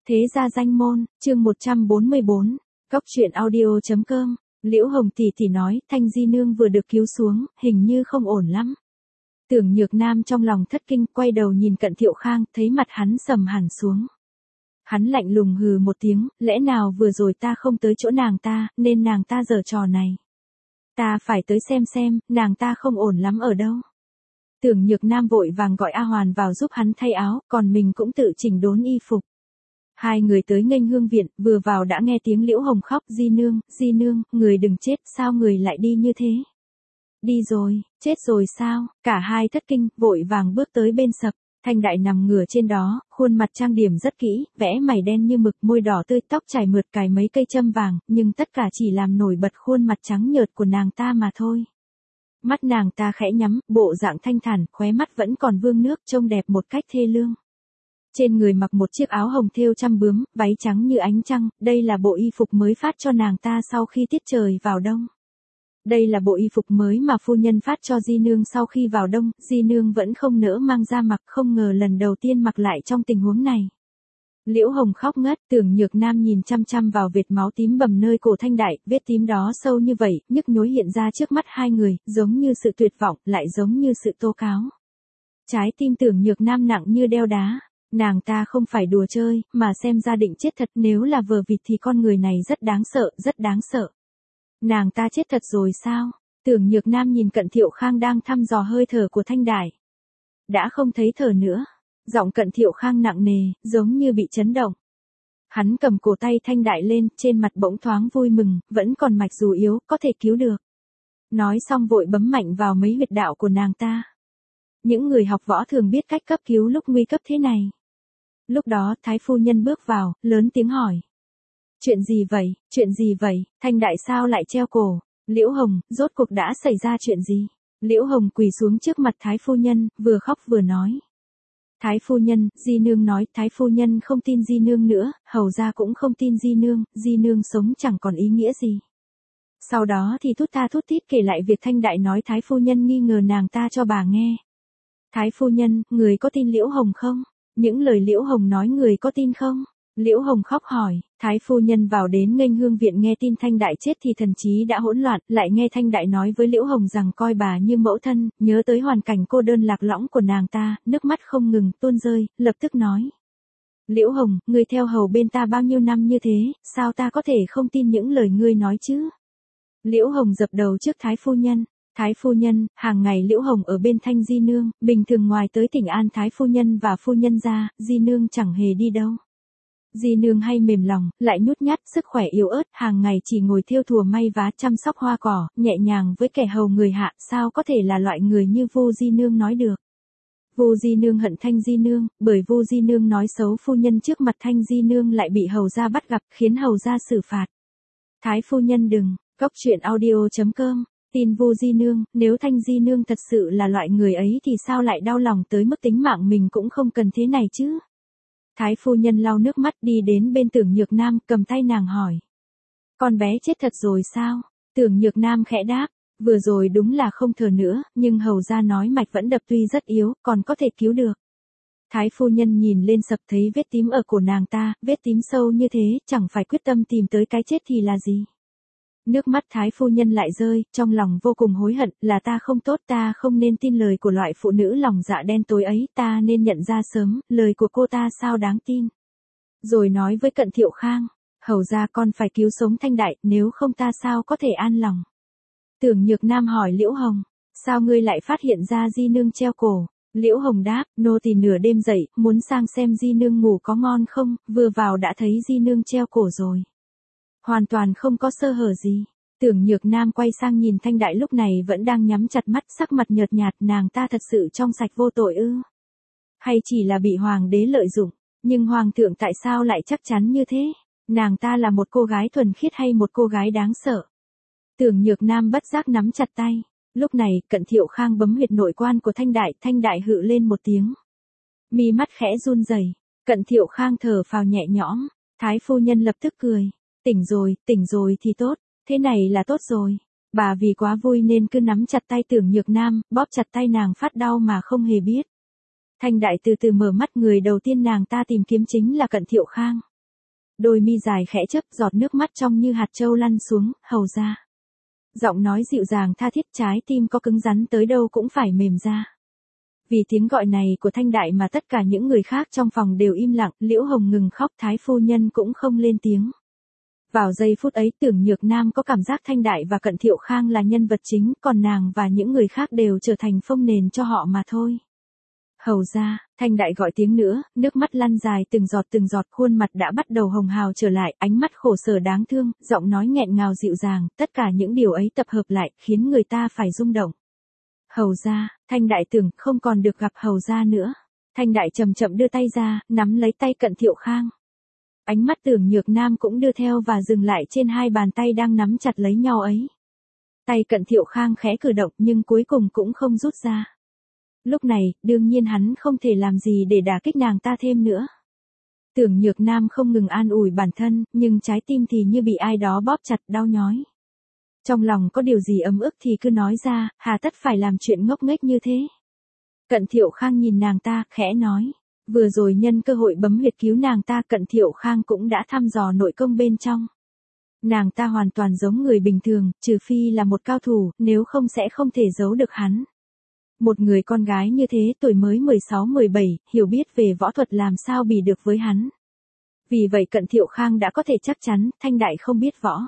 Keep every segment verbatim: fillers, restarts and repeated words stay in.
Thế gia danh môn, chương một trăm bốn mươi bốn, Cóc truyện audio chấm com, Liễu Hồng tỷ tỷ nói, Thanh Di Nương vừa được cứu xuống, hình như không ổn lắm. Tưởng Nhược Nam trong lòng thất kinh, quay đầu nhìn Cận Thiệu Khang, thấy mặt hắn sầm hẳn xuống. Hắn lạnh lùng hừ một tiếng, lẽ nào vừa rồi ta không tới chỗ nàng ta, nên nàng ta giở trò này. Ta phải tới xem xem, nàng ta không ổn lắm ở đâu. Tưởng Nhược Nam vội vàng gọi A Hoàn vào giúp hắn thay áo, còn mình cũng tự chỉnh đốn y phục. Hai người tới nghênh hương viện, vừa vào đã nghe tiếng Liễu Hồng khóc, Di Nương, Di Nương, người đừng chết, sao người lại đi như thế? Đi rồi, chết rồi sao? Cả hai thất kinh, vội vàng bước tới bên sập. Thanh Đại nằm ngửa trên đó, khuôn mặt trang điểm rất kỹ, vẽ mày đen như mực, môi đỏ tươi, tóc chải mượt, cài mấy cây châm vàng, nhưng tất cả chỉ làm nổi bật khuôn mặt trắng nhợt của nàng ta mà thôi. Mắt nàng ta khẽ nhắm, bộ dạng thanh thản, khóe mắt vẫn còn vương nước, trông đẹp một cách thê lương. Trên người mặc một chiếc áo hồng thêu trăm bướm, váy trắng như ánh trăng, đây là bộ y phục mới phát cho nàng ta sau khi tiết trời vào đông. Đây là bộ y phục mới mà phu nhân phát cho Di Nương sau khi vào đông, Di Nương vẫn không nỡ mang ra mặc, không ngờ lần đầu tiên mặc lại trong tình huống này. Liễu Hồng khóc ngất, Tưởng Nhược Nam nhìn chăm chăm vào vệt máu tím bầm nơi cổ Thanh Đại, vết tím đó sâu như vậy, nhức nhối hiện ra trước mắt hai người, giống như sự tuyệt vọng, lại giống như sự tố cáo. Trái tim Tưởng Nhược Nam nặng như đeo đá. Nàng ta không phải đùa chơi, mà xem ra định chết thật, nếu là vờ vịt thì con người này rất đáng sợ, rất đáng sợ. Nàng ta chết thật rồi sao? Tưởng Nhược Nam nhìn Cận Thiệu Khang đang thăm dò hơi thở của Thanh Đại. Đã không thấy thở nữa. Giọng Cận Thiệu Khang nặng nề, giống như bị chấn động. Hắn cầm cổ tay Thanh Đại lên, trên mặt bỗng thoáng vui mừng, vẫn còn mạch dù yếu, có thể cứu được. Nói xong vội bấm mạnh vào mấy huyệt đạo của nàng ta. Những người học võ thường biết cách cấp cứu lúc nguy cấp thế này. Lúc đó, Thái phu nhân bước vào, lớn tiếng hỏi. Chuyện gì vậy, chuyện gì vậy, Thanh Đại sao lại treo cổ? Liễu Hồng, rốt cuộc đã xảy ra chuyện gì? Liễu Hồng quỳ xuống trước mặt Thái phu nhân, vừa khóc vừa nói. Thái phu nhân, Di Nương nói, Thái phu nhân không tin Di Nương nữa, hầu gia cũng không tin Di Nương, Di Nương sống chẳng còn ý nghĩa gì. Sau đó thì thút tha thút thít kể lại việc Thanh Đại nói Thái phu nhân nghi ngờ nàng ta cho bà nghe. Thái phu nhân, người có tin Liễu Hồng không? Những lời Liễu Hồng nói người có tin không? Liễu Hồng khóc hỏi, Thái phu nhân vào đến nghênh hương viện nghe tin Thanh Đại chết thì thần trí đã hỗn loạn, lại nghe Thanh Đại nói với Liễu Hồng rằng coi bà như mẫu thân, nhớ tới hoàn cảnh cô đơn lạc lõng của nàng ta, nước mắt không ngừng tuôn rơi, lập tức nói. Liễu Hồng, ngươi theo hầu bên ta bao nhiêu năm như thế, sao ta có thể không tin những lời ngươi nói chứ? Liễu Hồng dập đầu trước Thái phu nhân. Thái phu nhân, hàng ngày Liễu Hồng ở bên Thanh Di Nương, bình thường ngoài tới Thỉnh An Thái phu nhân và phu nhân ra, Di Nương chẳng hề đi đâu. Di Nương hay mềm lòng, lại nhút nhát, sức khỏe yếu ớt, hàng ngày chỉ ngồi thêu thùa may vá chăm sóc hoa cỏ, nhẹ nhàng với kẻ hầu người hạ, sao có thể là loại người như Vu Di Nương nói được. Vu Di Nương hận Thanh Di Nương, bởi Vu Di Nương nói xấu phu nhân trước mặt Thanh Di Nương lại bị hầu gia bắt gặp, khiến hầu gia xử phạt. Thái phu nhân đừng, Cóc truyện audio chấm com. Tin Vu Di Nương, nếu Thanh Di Nương thật sự là loại người ấy thì sao lại đau lòng tới mức tính mạng mình cũng không cần thế này chứ? Thái phu nhân lau nước mắt đi đến bên Tưởng Nhược Nam, cầm tay nàng hỏi. Con bé chết thật rồi sao? Tưởng Nhược Nam khẽ đáp, vừa rồi đúng là không thở nữa, nhưng hầu gia nói mạch vẫn đập tuy rất yếu, còn có thể cứu được. Thái phu nhân nhìn lên sập thấy vết tím ở cổ nàng ta, vết tím sâu như thế, chẳng phải quyết tâm tìm tới cái chết thì là gì? Nước mắt Thái phu nhân lại rơi, trong lòng vô cùng hối hận, là ta không tốt, ta không nên tin lời của loại phụ nữ lòng dạ đen tối ấy, ta nên nhận ra sớm, lời của cô ta sao đáng tin. Rồi nói với Cận Thiệu Khang, hầu ra con phải cứu sống Thanh Đại, nếu không ta sao có thể an lòng. Tưởng Nhược Nam hỏi Liễu Hồng, sao ngươi lại phát hiện ra Di Nương treo cổ? Liễu Hồng đáp, nô tỳ nửa đêm dậy, muốn sang xem Di Nương ngủ có ngon không, vừa vào đã thấy Di Nương treo cổ rồi. Hoàn toàn không có sơ hở gì. Tưởng Nhược Nam quay sang nhìn Thanh Đại lúc này vẫn đang nhắm chặt mắt, sắc mặt nhợt nhạt, nàng ta thật sự trong sạch vô tội ư? Hay chỉ là bị hoàng đế lợi dụng? Nhưng hoàng thượng tại sao lại chắc chắn như thế? Nàng ta là một cô gái thuần khiết hay một cô gái đáng sợ? Tưởng Nhược Nam bất giác nắm chặt tay. Lúc này, Cận Thiệu Khang bấm huyệt nội quan của Thanh Đại, Thanh Đại hự lên một tiếng. Mi mắt khẽ run rẩy. Cận Thiệu Khang thở phào nhẹ nhõm. Thái phu nhân lập tức cười. Tỉnh rồi, tỉnh rồi thì tốt, thế này là tốt rồi. Bà vì quá vui nên cứ nắm chặt tay Tưởng Nhược Nam, bóp chặt tay nàng phát đau mà không hề biết. Thanh Đại từ từ mở mắt, người đầu tiên nàng ta tìm kiếm chính là Cận Thiệu Khang. Đôi mi dài khẽ chớp, giọt nước mắt trong như hạt châu lăn xuống, hầu ra. Giọng nói dịu dàng tha thiết, trái tim có cứng rắn tới đâu cũng phải mềm ra. Vì tiếng gọi này của Thanh Đại mà tất cả những người khác trong phòng đều im lặng, Liễu Hồng ngừng khóc, Thái phu nhân cũng không lên tiếng. Vào giây phút ấy Tưởng Nhược Nam có cảm giác Thanh Đại và Cận Thiệu Khang là nhân vật chính, còn nàng và những người khác đều trở thành phông nền cho họ mà thôi. Hầu ra, Thanh Đại gọi tiếng nữa, nước mắt lăn dài từng giọt từng giọt, khuôn mặt đã bắt đầu hồng hào trở lại, ánh mắt khổ sở đáng thương, giọng nói nghẹn ngào dịu dàng, tất cả những điều ấy tập hợp lại, khiến người ta phải rung động. Hầu ra, Thanh Đại tưởng không còn được gặp hầu ra nữa. Thanh Đại chậm chậm đưa tay ra, nắm lấy tay Cận Thiệu Khang. Ánh mắt Tưởng Nhược Nam cũng đưa theo và dừng lại trên hai bàn tay đang nắm chặt lấy nhau ấy. Tay Cận Thiệu Khang khẽ cử động nhưng cuối cùng cũng không rút ra. Lúc này, đương nhiên hắn không thể làm gì để đả kích nàng ta thêm nữa. Tưởng Nhược Nam không ngừng an ủi bản thân, nhưng trái tim thì như bị ai đó bóp chặt, đau nhói. Trong lòng có điều gì ấm ức thì cứ nói ra, hà tất phải làm chuyện ngốc nghếch như thế. Cận Thiệu Khang nhìn nàng ta, khẽ nói. Vừa rồi nhân cơ hội bấm huyệt cứu nàng ta, Cận Thiệu Khang cũng đã thăm dò nội công bên trong. Nàng ta hoàn toàn giống người bình thường, trừ phi là một cao thủ, nếu không sẽ không thể giấu được hắn. Một người con gái như thế, tuổi mới mười sáu mười bảy, hiểu biết về võ thuật làm sao bì được với hắn. Vì vậy Cận Thiệu Khang đã có thể chắc chắn, Thanh Đại không biết võ.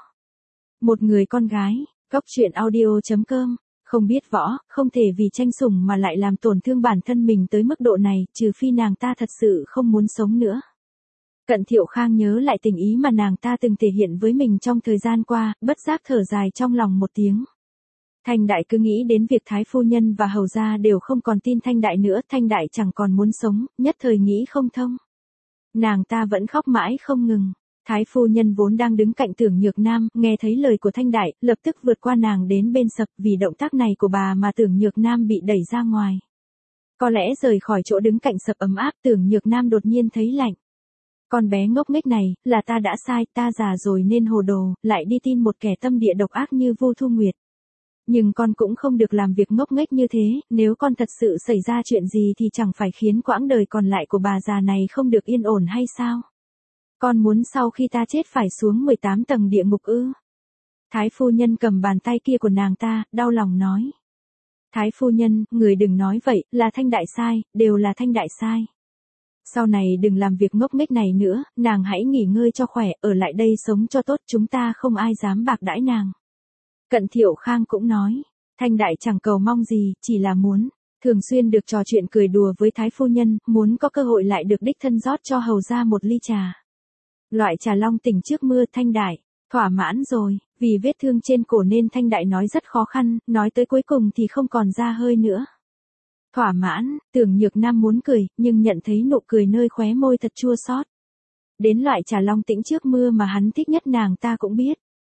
Một người con gái, Góc Truyện Audio chấm com, không biết võ, không thể vì tranh sủng mà lại làm tổn thương bản thân mình tới mức độ này, trừ phi nàng ta thật sự không muốn sống nữa. Cận Thiệu Khang nhớ lại tình ý mà nàng ta từng thể hiện với mình trong thời gian qua, bất giác thở dài trong lòng một tiếng. Thanh Đại cứ nghĩ đến việc Thái phu nhân và hầu gia đều không còn tin Thanh Đại nữa, Thanh Đại chẳng còn muốn sống, nhất thời nghĩ không thông. Nàng ta vẫn khóc mãi không ngừng. Thái phu nhân vốn đang đứng cạnh Tưởng Nhược Nam, nghe thấy lời của Thanh Đại, lập tức vượt qua nàng đến bên sập, vì động tác này của bà mà Tưởng Nhược Nam bị đẩy ra ngoài. Có lẽ rời khỏi chỗ đứng cạnh sập ấm áp, Tưởng Nhược Nam đột nhiên thấy lạnh. Con bé ngốc nghếch này, là ta đã sai, ta già rồi nên hồ đồ, lại đi tin một kẻ tâm địa độc ác như Vu Thu Nguyệt. Nhưng con cũng không được làm việc ngốc nghếch như thế, nếu con thật sự xảy ra chuyện gì thì chẳng phải khiến quãng đời còn lại của bà già này không được yên ổn hay sao? Con muốn sau khi ta chết phải xuống mười tám tầng địa ngục ư? Thái phu nhân cầm bàn tay kia của nàng ta, đau lòng nói. Thái phu nhân, người đừng nói vậy, là Thanh Đại sai, đều là Thanh Đại sai. Sau này đừng làm việc ngốc nghếch này nữa, nàng hãy nghỉ ngơi cho khỏe, ở lại đây sống cho tốt, chúng ta không ai dám bạc đãi nàng. Cận Thiệu Khang cũng nói, Thanh Đại chẳng cầu mong gì, chỉ là muốn, thường xuyên được trò chuyện cười đùa với Thái phu nhân, muốn có cơ hội lại được đích thân rót cho hầu ra một ly trà. Loại trà long tỉnh trước mưa. Thanh Đại, thỏa mãn rồi, vì vết thương trên cổ nên Thanh Đại nói rất khó khăn, nói tới cuối cùng thì không còn ra hơi nữa. Thỏa mãn, Tưởng Nhược Nam muốn cười, nhưng nhận thấy nụ cười nơi khóe môi thật chua xót. Đến loại trà long tĩnh trước mưa mà hắn thích nhất nàng ta cũng biết.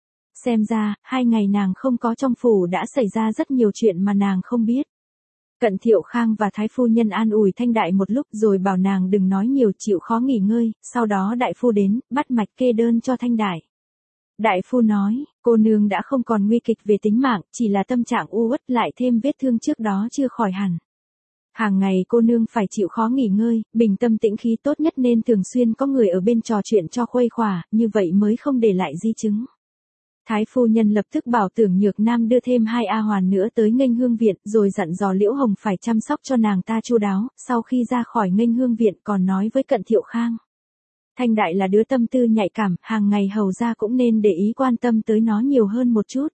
Xem ra, hai ngày nàng không có trong phủ đã xảy ra rất nhiều chuyện mà nàng không biết. Cận Thiệu Khang và Thái phu nhân an ủi Thanh Đại một lúc rồi bảo nàng đừng nói nhiều, chịu khó nghỉ ngơi, sau đó đại phu đến, bắt mạch kê đơn cho Thanh Đại. Đại phu nói, cô nương đã không còn nguy kịch về tính mạng, chỉ là tâm trạng u uất lại thêm vết thương trước đó chưa khỏi hẳn. Hàng ngày cô nương phải chịu khó nghỉ ngơi, bình tâm tĩnh khí tốt nhất nên thường xuyên có người ở bên trò chuyện cho khuây khỏa, như vậy mới không để lại di chứng. Thái phu nhân lập tức bảo Tưởng Nhược Nam đưa thêm hai A hoàn nữa tới nghênh hương viện, rồi dặn dò Liễu Hồng phải chăm sóc cho nàng ta chu đáo, sau khi ra khỏi nghênh hương viện còn nói với Cận Thiệu Khang. Thanh Đại là đứa tâm tư nhạy cảm, hàng ngày hầu ra cũng nên để ý quan tâm tới nó nhiều hơn một chút.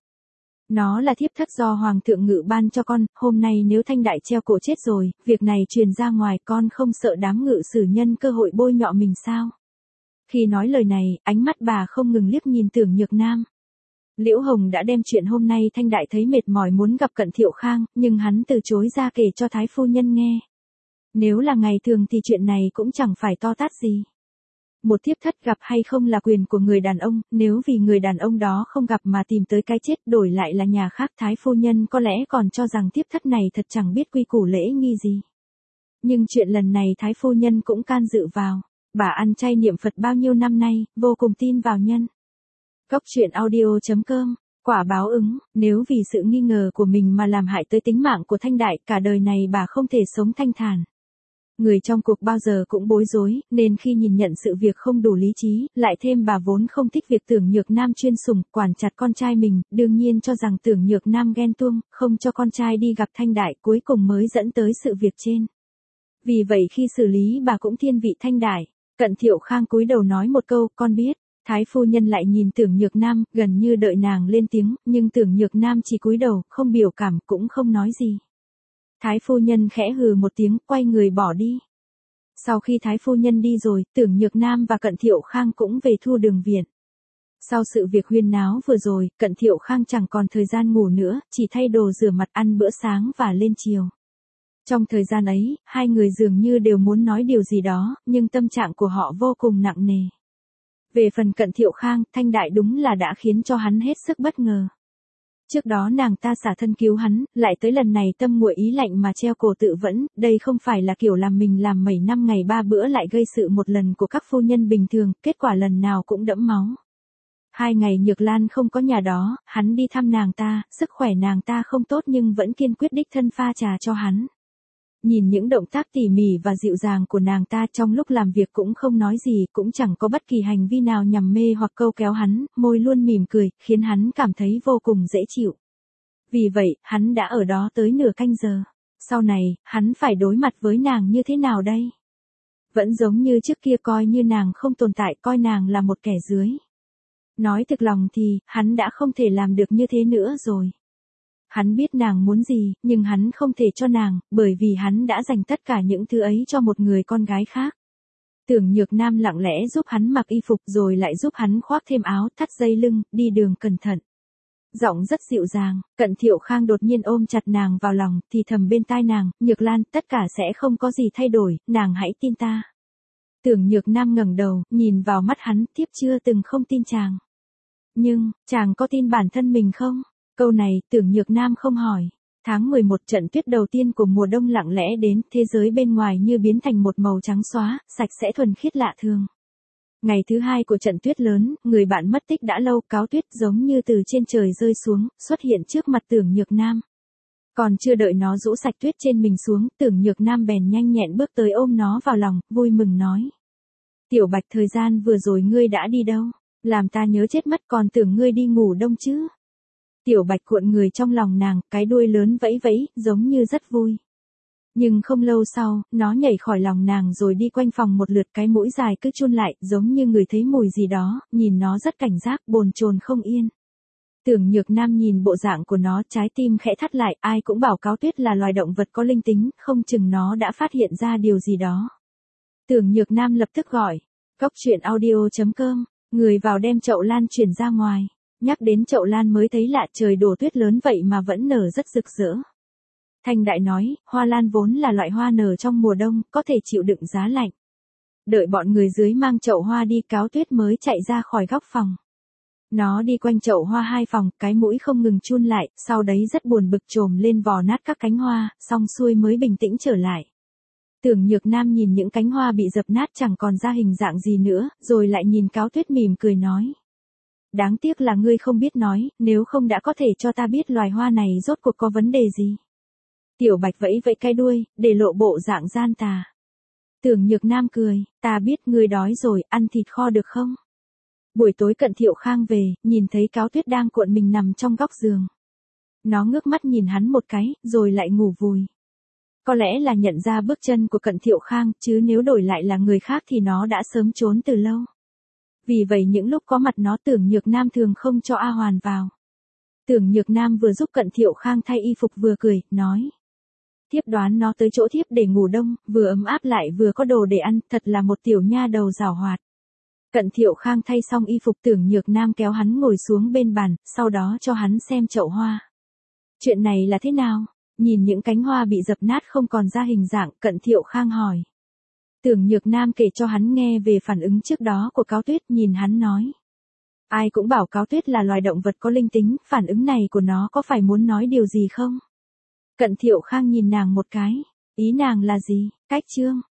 Nó là thiếp thất do Hoàng thượng ngự ban cho con, hôm nay nếu Thanh Đại treo cổ chết rồi, việc này truyền ra ngoài con không sợ đám ngự sử nhân cơ hội bôi nhọ mình sao? Khi nói lời này, ánh mắt bà không ngừng liếc nhìn Tưởng Nhược Nam. Liễu Hồng đã đem chuyện hôm nay Thanh Đại thấy mệt mỏi muốn gặp Cận Thiệu Khang, nhưng hắn từ chối ra kể cho Thái phu nhân nghe. Nếu là ngày thường thì chuyện này cũng chẳng phải to tát gì. Một thiếp thất gặp hay không là quyền của người đàn ông, nếu vì người đàn ông đó không gặp mà tìm tới cái chết đổi lại là nhà khác, Thái phu nhân có lẽ còn cho rằng thiếp thất này thật chẳng biết quy củ lễ nghi gì. Nhưng chuyện lần này Thái phu nhân cũng can dự vào. Bà ăn chay niệm Phật bao nhiêu năm nay, vô cùng tin vào nhân. Góc Truyện Audio chấm com, quả báo ứng, nếu vì sự nghi ngờ của mình mà làm hại tới tính mạng của Thanh Đại, cả đời này bà không thể sống thanh thản. Người trong cuộc bao giờ cũng bối rối, nên khi nhìn nhận sự việc không đủ lý trí, lại thêm bà vốn không thích việc Tưởng Nhược Nam chuyên sủng, quản chặt con trai mình, đương nhiên cho rằng Tưởng Nhược Nam ghen tuông, không cho con trai đi gặp Thanh Đại, cuối cùng mới dẫn tới sự việc trên. Vì vậy khi xử lý bà cũng thiên vị Thanh Đại. Cận Thiệu Khang cúi đầu nói một câu, con biết. Thái phu nhân lại nhìn Tưởng Nhược Nam, gần như đợi nàng lên tiếng, nhưng Tưởng Nhược Nam chỉ cúi đầu, không biểu cảm, cũng không nói gì. Thái phu nhân khẽ hừ một tiếng, quay người bỏ đi. Sau khi Thái phu nhân đi rồi, Tưởng Nhược Nam và Cận Thiệu Khang cũng về Thu Đường viện. Sau sự việc huyên náo vừa rồi, Cận Thiệu Khang chẳng còn thời gian ngủ nữa, chỉ thay đồ rửa mặt ăn bữa sáng và lên chiều. Trong thời gian ấy, hai người dường như đều muốn nói điều gì đó, nhưng tâm trạng của họ vô cùng nặng nề. Về phần Cận Thiệu Khang, Thanh Đại đúng là đã khiến cho hắn hết sức bất ngờ. Trước đó nàng ta xả thân cứu hắn, lại tới lần này tâm nguội ý lạnh mà treo cổ tự vẫn, đây không phải là kiểu làm mình làm mấy năm ngày ba bữa lại gây sự một lần của các phu nhân bình thường, kết quả lần nào cũng đẫm máu. Hai ngày Nhược Lan không có nhà đó, hắn đi thăm nàng ta, sức khỏe nàng ta không tốt nhưng vẫn kiên quyết đích thân pha trà cho hắn. Nhìn những động tác tỉ mỉ và dịu dàng của nàng ta trong lúc làm việc cũng không nói gì, cũng chẳng có bất kỳ hành vi nào nhằm mê hoặc câu kéo hắn, môi luôn mỉm cười, khiến hắn cảm thấy vô cùng dễ chịu. Vì vậy, hắn đã ở đó tới nửa canh giờ. Sau này, hắn phải đối mặt với nàng như thế nào đây? Vẫn giống như trước kia coi như nàng không tồn tại, coi nàng là một kẻ dưới. Nói thực lòng thì, hắn đã không thể làm được như thế nữa rồi. Hắn biết nàng muốn gì, nhưng hắn không thể cho nàng, bởi vì hắn đã dành tất cả những thứ ấy cho một người con gái khác. Tưởng Nhược Nam lặng lẽ giúp hắn mặc y phục rồi lại giúp hắn khoác thêm áo, thắt dây lưng, đi đường cẩn thận. Giọng rất dịu dàng, Cận Thiệu Khang đột nhiên ôm chặt nàng vào lòng, thì thầm bên tai nàng, Nhược Lan, tất cả sẽ không có gì thay đổi, nàng hãy tin ta. Tưởng Nhược Nam ngẩng đầu, nhìn vào mắt hắn, tiếp chưa từng không tin chàng. Nhưng, chàng có tin bản thân mình không? Câu này, Tưởng Nhược Nam không hỏi. Tháng mười một trận tuyết đầu tiên của mùa đông lặng lẽ đến, thế giới bên ngoài như biến thành một màu trắng xóa, sạch sẽ thuần khiết lạ thường. Ngày thứ hai của trận tuyết lớn, người bạn mất tích đã lâu, Cáo Tuyết giống như từ trên trời rơi xuống, xuất hiện trước mặt Tưởng Nhược Nam. Còn chưa đợi nó rũ sạch tuyết trên mình xuống, Tưởng Nhược Nam bèn nhanh nhẹn bước tới ôm nó vào lòng, vui mừng nói. Tiểu Bạch, thời gian vừa rồi ngươi đã đi đâu? Làm ta nhớ chết mất, còn tưởng ngươi đi ngủ đông chứ. Tiểu Bạch cuộn người trong lòng nàng, cái đuôi lớn vẫy vẫy, giống như rất vui. Nhưng không lâu sau, nó nhảy khỏi lòng nàng rồi đi quanh phòng một lượt, cái mũi dài cứ chun lại, giống như người thấy mùi gì đó, nhìn nó rất cảnh giác, bồn chồn không yên. Tưởng Nhược Nam nhìn bộ dạng của nó, trái tim khẽ thắt lại, ai cũng bảo Cáo Tuyết là loài động vật có linh tính, không chừng nó đã phát hiện ra điều gì đó. Tưởng Nhược Nam lập tức gọi, Cóc truyện audio chấm com, người vào đem chậu lan chuyển ra ngoài. Nhắc đến chậu lan mới thấy lạ, trời đổ tuyết lớn vậy mà vẫn nở rất rực rỡ. Thanh Đại nói, hoa lan vốn là loại hoa nở trong mùa đông, có thể chịu đựng giá lạnh. Đợi bọn người dưới mang chậu hoa đi, Cáo Tuyết mới chạy ra khỏi góc phòng. Nó đi quanh chậu hoa hai phòng, cái mũi không ngừng chun lại, sau đấy rất buồn bực trồm lên vò nát các cánh hoa, xong xuôi mới bình tĩnh trở lại. Tưởng Nhược Nam nhìn những cánh hoa bị dập nát chẳng còn ra hình dạng gì nữa, rồi lại nhìn Cáo Tuyết mỉm cười nói. Đáng tiếc là ngươi không biết nói, nếu không đã có thể cho ta biết loài hoa này rốt cuộc có vấn đề gì. Tiểu Bạch vẫy vẫy cái đuôi, để lộ bộ dạng gian tà. Tưởng Nhược Nam cười, ta biết ngươi đói rồi, ăn thịt kho được không? Buổi tối Cận Thiệu Khang về, nhìn thấy Cáo Tuyết đang cuộn mình nằm trong góc giường. Nó ngước mắt nhìn hắn một cái, rồi lại ngủ vùi. Có lẽ là nhận ra bước chân của Cận Thiệu Khang, chứ nếu đổi lại là người khác thì nó đã sớm trốn từ lâu. Vì vậy những lúc có mặt nó, Tưởng Nhược Nam thường không cho A Hoàn vào. Tưởng Nhược Nam vừa giúp Cận Thiệu Khang thay y phục vừa cười, nói. Thiếp đoán nó tới chỗ thiếp để ngủ đông, vừa ấm áp lại vừa có đồ để ăn, thật là một tiểu nha đầu giàu hoạt. Cận Thiệu Khang thay xong y phục, Tưởng Nhược Nam kéo hắn ngồi xuống bên bàn, sau đó cho hắn xem chậu hoa. Chuyện này là thế nào? Nhìn những cánh hoa bị dập nát không còn ra hình dạng, Cận Thiệu Khang hỏi. Tưởng Nhược Nam kể cho hắn nghe về phản ứng trước đó của Cáo Tuyết, nhìn hắn nói. Ai cũng bảo Cáo Tuyết là loài động vật có linh tính, phản ứng này của nó có phải muốn nói điều gì không? Cận Thiệu Khang nhìn nàng một cái, ý nàng là gì? Cách chương.